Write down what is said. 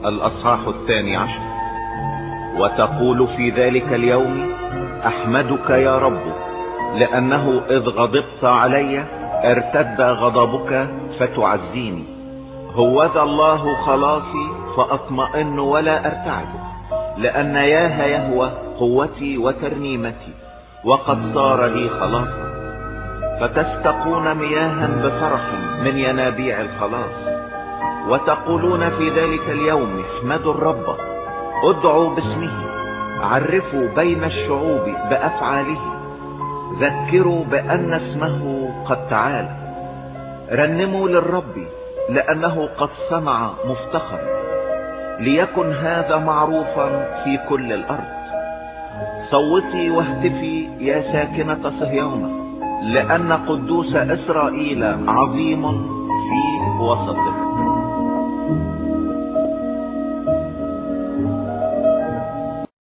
الأصحاح 12. وتقول في ذلك اليوم: أحمدك يا رب، لأنه إذ غضبت علي ارتد غضبك فتعزيني. هوذا الله خلاصي فأطمئن ولا أرتعد، لأن ياها يهوى قوتي وترنيمتي، وقد صار لي خلاصا. فتستقون مياها بفرح من ينابيع الخلاص. وتقولون في ذلك اليوم: احمدوا الرب، ادعوا باسمه، عرفوا بين الشعوب بأفعاله، ذكروا بأن اسمه قد تعالى. رنموا للرب لأنه قد صنع مفتخر، ليكن هذا معروفا في كل الأرض. صوتي واهتفي يا ساكنة صهيون، لأن قدوس إسرائيل عظيم في وسطك.